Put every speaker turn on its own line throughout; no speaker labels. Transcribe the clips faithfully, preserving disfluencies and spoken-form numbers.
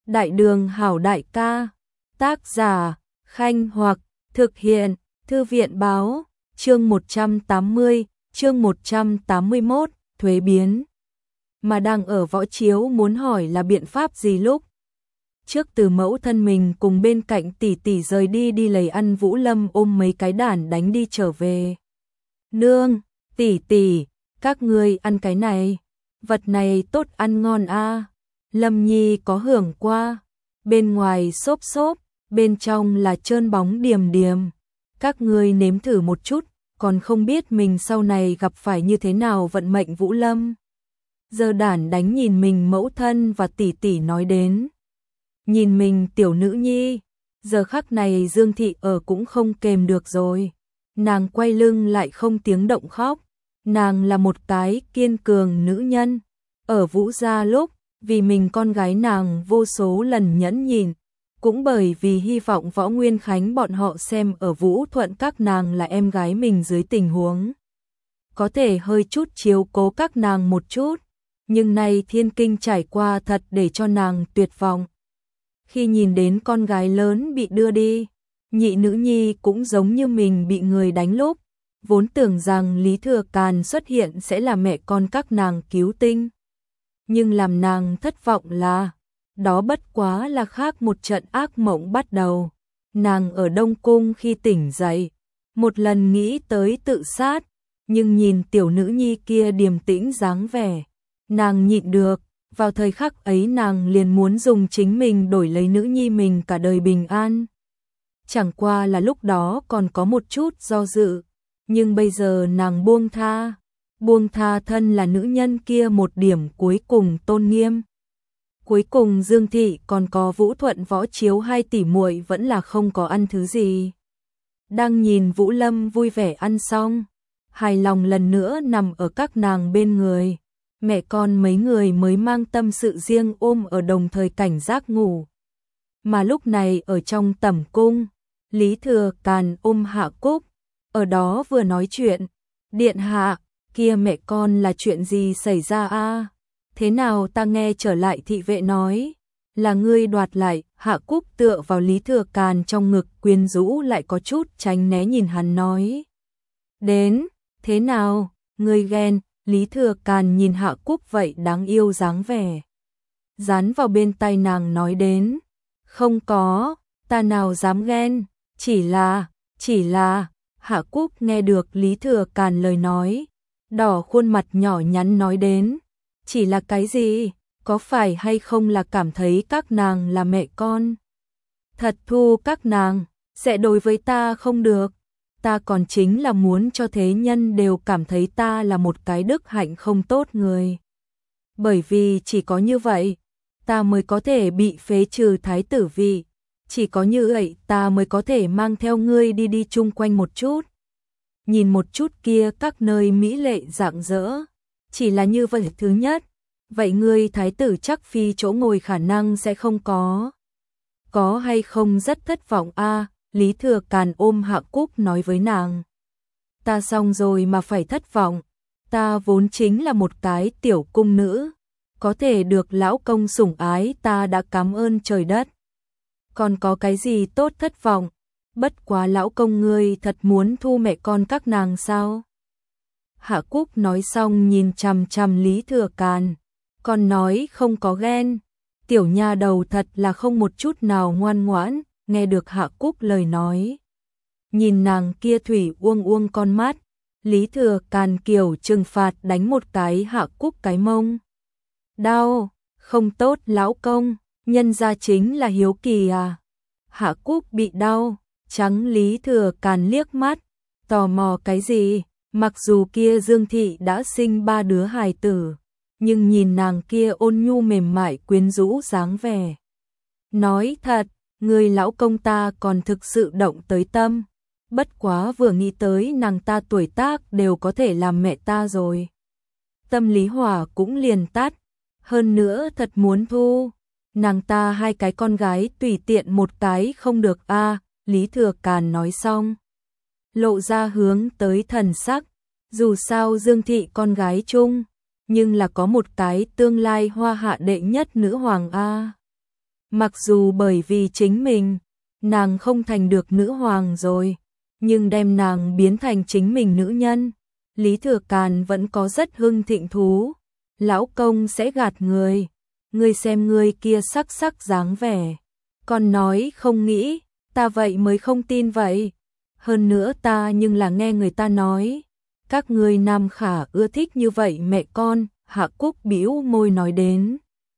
Đại đường hảo đại ca, tác giả, Khanh Hoặc, thực hiện, Thư viện báo, chương một trăm tám mươi, chương một trăm tám mươi mốt, thuế biến. Mà đang ở võ chiếu muốn hỏi là biện pháp gì lúc trước từ mẫu thân mình cùng bên cạnh tỷ tỷ rời đi đi lầy ăn Vũ Lâm ôm mấy cái đản đánh đi trở về. Nương, tỷ tỷ, các ngươi ăn cái này, vật này tốt ăn ngon a. Lâm Nhi có hưởng qua, bên ngoài xốp xốp, bên trong là trơn bóng điềm điềm. Các ngươi nếm thử một chút, còn không biết mình sau này gặp phải như thế nào vận mệnh. Vũ Lâm giờ đản đánh nhìn mình mẫu thân và tỷ tỷ nói đến. Nhìn mình tiểu nữ nhi, giờ khắc này Dương Thị ở cũng không kềm được rồi. Nàng quay lưng lại không tiếng động khóc. Nàng là một cái kiên cường nữ nhân. Ở Vũ gia lúc, vì mình con gái nàng vô số lần nhẫn nhịn, cũng bởi vì hy vọng Võ Nguyên Khánh bọn họ xem ở Vũ Thuận các nàng là em gái mình dưới tình huống có thể hơi chút chiếu cố các nàng một chút. Nhưng nay thiên kinh trải qua thật để cho nàng tuyệt vọng. Khi nhìn đến con gái lớn bị đưa đi, nhị nữ nhi cũng giống như mình bị người đánh lúc, vốn tưởng rằng Lý Thừa Càn xuất hiện sẽ là mẹ con các nàng cứu tinh. Nhưng làm nàng thất vọng là, đó bất quá là khác một trận ác mộng bắt đầu. Nàng ở Đông Cung khi tỉnh dậy, một lần nghĩ tới tự sát, nhưng nhìn tiểu nữ nhi kia điềm tĩnh dáng vẻ, nàng nhịn được. Vào thời khắc ấy nàng liền muốn dùng chính mình đổi lấy nữ nhi mình cả đời bình an. Chẳng qua là lúc đó còn có một chút do dự, nhưng bây giờ nàng buông tha, buông tha thân là nữ nhân kia một điểm cuối cùng tôn nghiêm. Cuối cùng Dương Thị còn có Vũ Thuận Võ Chiếu hai tỷ muội vẫn là không có ăn thứ gì. Đang nhìn Vũ Lâm vui vẻ ăn xong, hài lòng lần nữa nằm ở các nàng bên người. Mẹ con mấy người mới mang tâm sự riêng ôm ở đồng thời cảnh giác ngủ. Mà lúc này ở trong tẩm cung, Lý Thừa Càn ôm Hạ Cúc, ở đó vừa nói chuyện. Điện hạ, kia mẹ con là chuyện gì xảy ra a? Thế nào ta nghe trở lại thị vệ nói, là ngươi đoạt lại. Hạ Cúc tựa vào Lý Thừa Càn trong ngực quyến rũ lại có chút tránh né nhìn hắn nói. Đến, thế nào, ngươi ghen? Lý Thừa Càn nhìn Hạ Cúc vậy đáng yêu dáng vẻ, dán vào bên tai nàng nói đến. Không có, ta nào dám ghen, chỉ là, chỉ là, Hạ Cúc nghe được Lý Thừa Càn lời nói, đỏ khuôn mặt nhỏ nhắn nói đến. Chỉ là cái gì, có phải hay không là cảm thấy các nàng là mẹ con? Thật thu các nàng, sẽ đối với ta không được. Ta còn chính là muốn cho thế nhân đều cảm thấy ta là một cái đức hạnh không tốt người. Bởi vì chỉ có như vậy, ta mới có thể bị phế trừ thái tử vị. Chỉ có như vậy ta mới có thể mang theo ngươi đi đi chung quanh một chút. Nhìn một chút kia các nơi mỹ lệ rạng rỡ. Chỉ là như vậy thứ nhất. Vậy ngươi thái tử chắc phi chỗ ngồi khả năng sẽ không có. Có hay không rất thất vọng a. Lý Thừa Càn ôm Hạ Cúc nói với nàng. Ta xong rồi mà phải thất vọng. Ta vốn chính là một cái tiểu cung nữ. Có thể được lão công sủng ái ta đã cảm ơn trời đất. Còn có cái gì tốt thất vọng? Bất quá lão công ngươi thật muốn thu mẹ con các nàng sao? Hạ Cúc nói xong nhìn chằm chằm Lý Thừa Càn. Còn nói không có ghen. Tiểu nha đầu thật là không một chút nào ngoan ngoãn. Nghe được Hạ Cúc lời nói, nhìn nàng kia thủy uông uông con mắt, Lý Thừa Càn kiểu trừng phạt đánh một cái Hạ Cúc cái mông. Đau, không tốt lão công, nhân gia chính là hiếu kỳ à. Hạ Cúc bị đau, trắng Lý Thừa Càn liếc mắt, tò mò cái gì. Mặc dù kia Dương Thị đã sinh ba đứa hài tử, nhưng nhìn nàng kia ôn nhu mềm mại quyến rũ dáng vẻ, nói thật, người lão công ta còn thực sự động tới tâm. Bất quá vừa nghĩ tới nàng ta tuổi tác đều có thể làm mẹ ta rồi, tâm lý hỏa cũng liền tắt. Hơn nữa thật muốn thu nàng ta hai cái con gái tùy tiện một cái không được a. À, Lý Thừa Càn nói xong, lộ ra hướng tới thần sắc. Dù sao Dương Thị con gái chung, nhưng là có một cái tương lai hoa hạ đệ nhất nữ hoàng a. À. Mặc dù bởi vì chính mình, nàng không thành được nữ hoàng rồi, nhưng đem nàng biến thành chính mình nữ nhân, Lý Thừa Càn vẫn có rất hưng thịnh thú. Lão công sẽ gạt người, ngươi xem ngươi kia sắc sắc dáng vẻ, còn nói không nghĩ, ta vậy mới không tin vậy. Hơn nữa ta nhưng là nghe người ta nói, các ngươi nam khả ưa thích như vậy mẹ con. Hạ Cúc bĩu môi nói đến.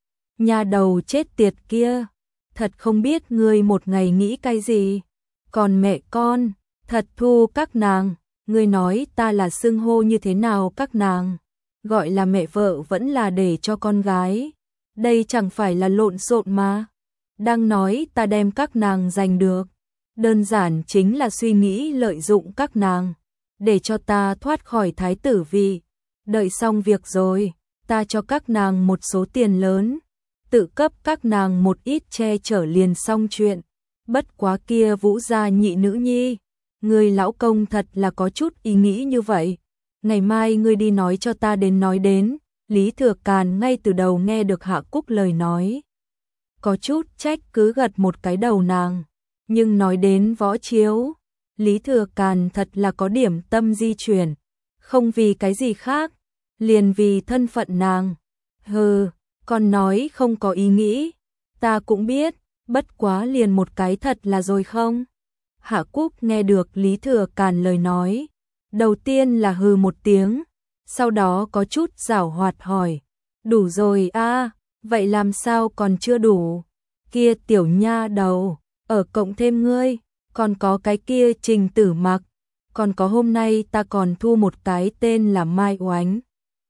Nhà đầu chết tiệt kia, thật không biết ngươi một ngày nghĩ cái gì. Còn mẹ con, thật thu các nàng, ngươi nói ta là xưng hô như thế nào các nàng, gọi là mẹ vợ vẫn là để cho con gái. Đây chẳng phải là lộn xộn mà. Đang nói ta đem các nàng giành được, đơn giản chính là suy nghĩ lợi dụng các nàng, để cho ta thoát khỏi thái tử vị. Đợi xong việc rồi, ta cho các nàng một số tiền lớn, tự cấp các nàng một ít che chở liền xong chuyện. Bất quá kia Vũ gia nhị nữ nhi, người lão công thật là có chút ý nghĩ như vậy. Ngày mai ngươi đi nói cho ta đến nói đến. Lý Thừa Càn ngay từ đầu nghe được Hạ Cúc lời nói, có chút trách cứ gật một cái đầu nàng, nhưng nói đến võ chiếu, Lý Thừa Càn thật là có điểm tâm di chuyển, không vì cái gì khác, liền vì thân phận nàng. Hừ, con nói không có ý nghĩ, ta cũng biết, bất quá liền một cái thật là rồi không? Hạ Cúc nghe được Lý Thừa Càn lời nói, đầu tiên là hừ một tiếng, sau đó có chút giảo hoạt hỏi, đủ rồi a, à, vậy làm sao còn chưa đủ? Kia tiểu nha đầu, ở cộng thêm ngươi, còn có cái kia Trình Tử Mặc, còn có hôm nay ta còn thu một cái tên là Mai Oánh.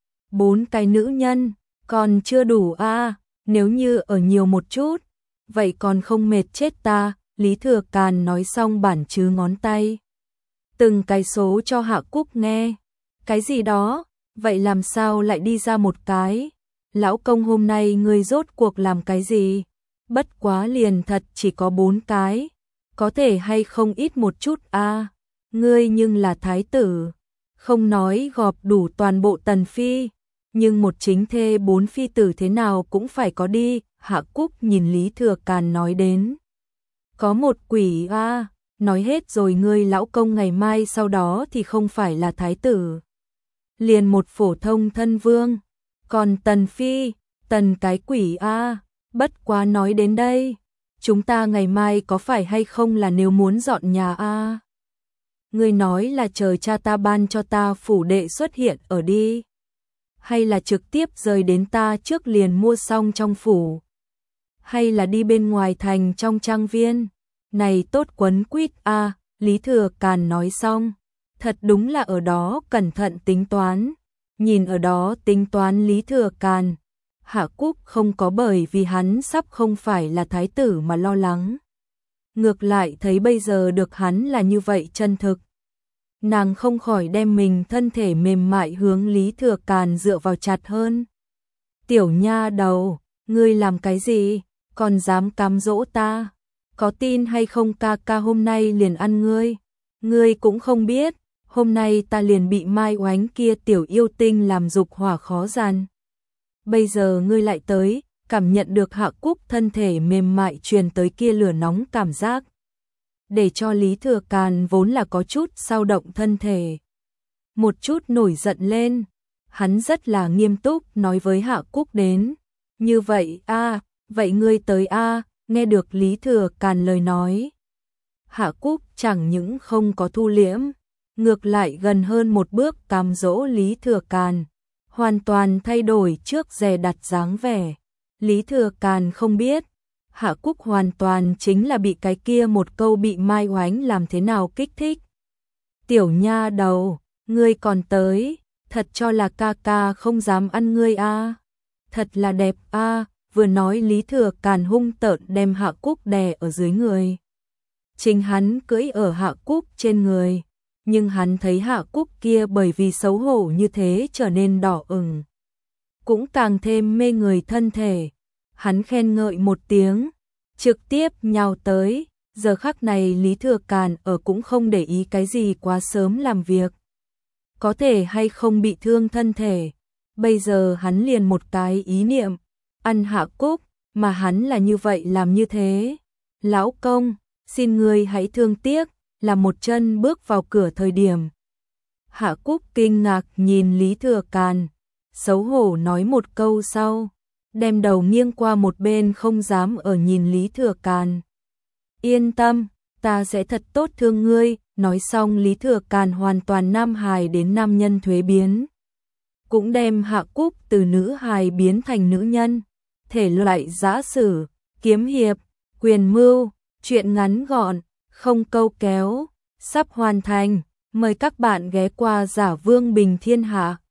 Bốn cái nữ nhân, còn chưa đủ a, à, nếu như ở nhiều một chút, vậy còn không mệt chết ta. Lý Thừa Càn nói xong bản chứ ngón tay từng cái số cho Hạ Cúc nghe. Cái gì đó? Vậy làm sao lại đi ra một cái? Lão công hôm nay ngươi rốt cuộc làm cái gì? Bất quá liền thật chỉ có bốn cái, có thể hay không ít một chút a? À, ngươi nhưng là thái tử, không nói gọp đủ toàn bộ tần phi, nhưng một chính thê bốn phi tử thế nào cũng phải có đi. Hạ Cúc nhìn Lý Thừa Càn nói đến, có một quỷ a, à, nói hết rồi ngươi lão công ngày mai sau đó thì không phải là thái tử, liền một phổ thông thân vương, còn tần phi, tần cái quỷ a, à, bất quá nói đến đây, chúng ta ngày mai có phải hay không là nếu muốn dọn nhà a? À? Ngươi nói là chờ cha ta ban cho ta phủ đệ xuất hiện ở đi, hay là trực tiếp rời đến ta trước liền mua xong trong phủ, hay là đi bên ngoài thành trong trang viên? Này tốt quấn quýt a, à, Lý Thừa Càn nói xong, thật đúng là ở đó cẩn thận tính toán. Nhìn ở đó tính toán Lý Thừa Càn, Hạ Cúc không có bởi vì hắn sắp không phải là thái tử mà lo lắng. Ngược lại thấy bây giờ được hắn là như vậy chân thực, nàng không khỏi đem mình thân thể mềm mại hướng Lý Thừa Càn dựa vào chặt hơn. Tiểu nha đầu, ngươi làm cái gì, còn dám cám dỗ ta? Có tin hay không ca ca hôm nay liền ăn ngươi? Ngươi cũng không biết, hôm nay ta liền bị Mai Oánh kia tiểu yêu tinh làm dục hỏa khó gian. Bây giờ ngươi lại tới, cảm nhận được Hạ Cúc thân thể mềm mại truyền tới kia lửa nóng cảm giác, để cho Lý Thừa Càn vốn là có chút dao động thân thể, một chút nổi giận lên. Hắn rất là nghiêm túc nói với Hạ Cúc đến, như vậy a, à, vậy ngươi tới a. À, nghe được Lý Thừa Càn lời nói, Hạ Cúc chẳng những không có thu liễm, ngược lại gần hơn một bước cám dỗ Lý Thừa Càn, hoàn toàn thay đổi trước dè đặt dáng vẻ. Lý Thừa Càn không biết, Hạ Cúc hoàn toàn chính là bị cái kia một câu bị Mai Oánh làm thế nào kích thích. Tiểu nha đầu, ngươi còn tới, thật cho là ca ca không dám ăn ngươi a, à. Thật là đẹp a, à. Vừa nói Lý Thừa Càn hung tợn đem Hạ Cúc đè ở dưới người. Chính hắn cưỡi ở Hạ Cúc trên người, nhưng hắn thấy Hạ Cúc kia bởi vì xấu hổ như thế trở nên đỏ ửng, cũng càng thêm mê người thân thể. Hắn khen ngợi một tiếng, trực tiếp nhào tới. Giờ khắc này Lý Thừa Càn ở cũng không để ý cái gì quá sớm làm việc, có thể hay không bị thương thân thể. Bây giờ hắn liền một cái ý niệm, ăn Hạ Cúc, mà hắn là như vậy làm như thế. Lão công, xin ngươi hãy thương tiếc, là một chân bước vào cửa thời điểm. Hạ Cúc kinh ngạc nhìn Lý Thừa Càn, xấu hổ nói một câu sau, đem đầu nghiêng qua một bên không dám ở nhìn Lý Thừa Càn. Yên tâm, ta sẽ thật tốt thương ngươi, nói xong Lý Thừa Càn hoàn toàn nam hài đến nam nhân thuế biến. Cũng đem Hạ Cúc từ nữ hài biến thành nữ nhân, thể loại giã sử, kiếm hiệp, quyền mưu, chuyện ngắn gọn, không câu kéo, sắp hoàn thành, mời các bạn ghé qua Giả Vương Bình Thiên Hạ.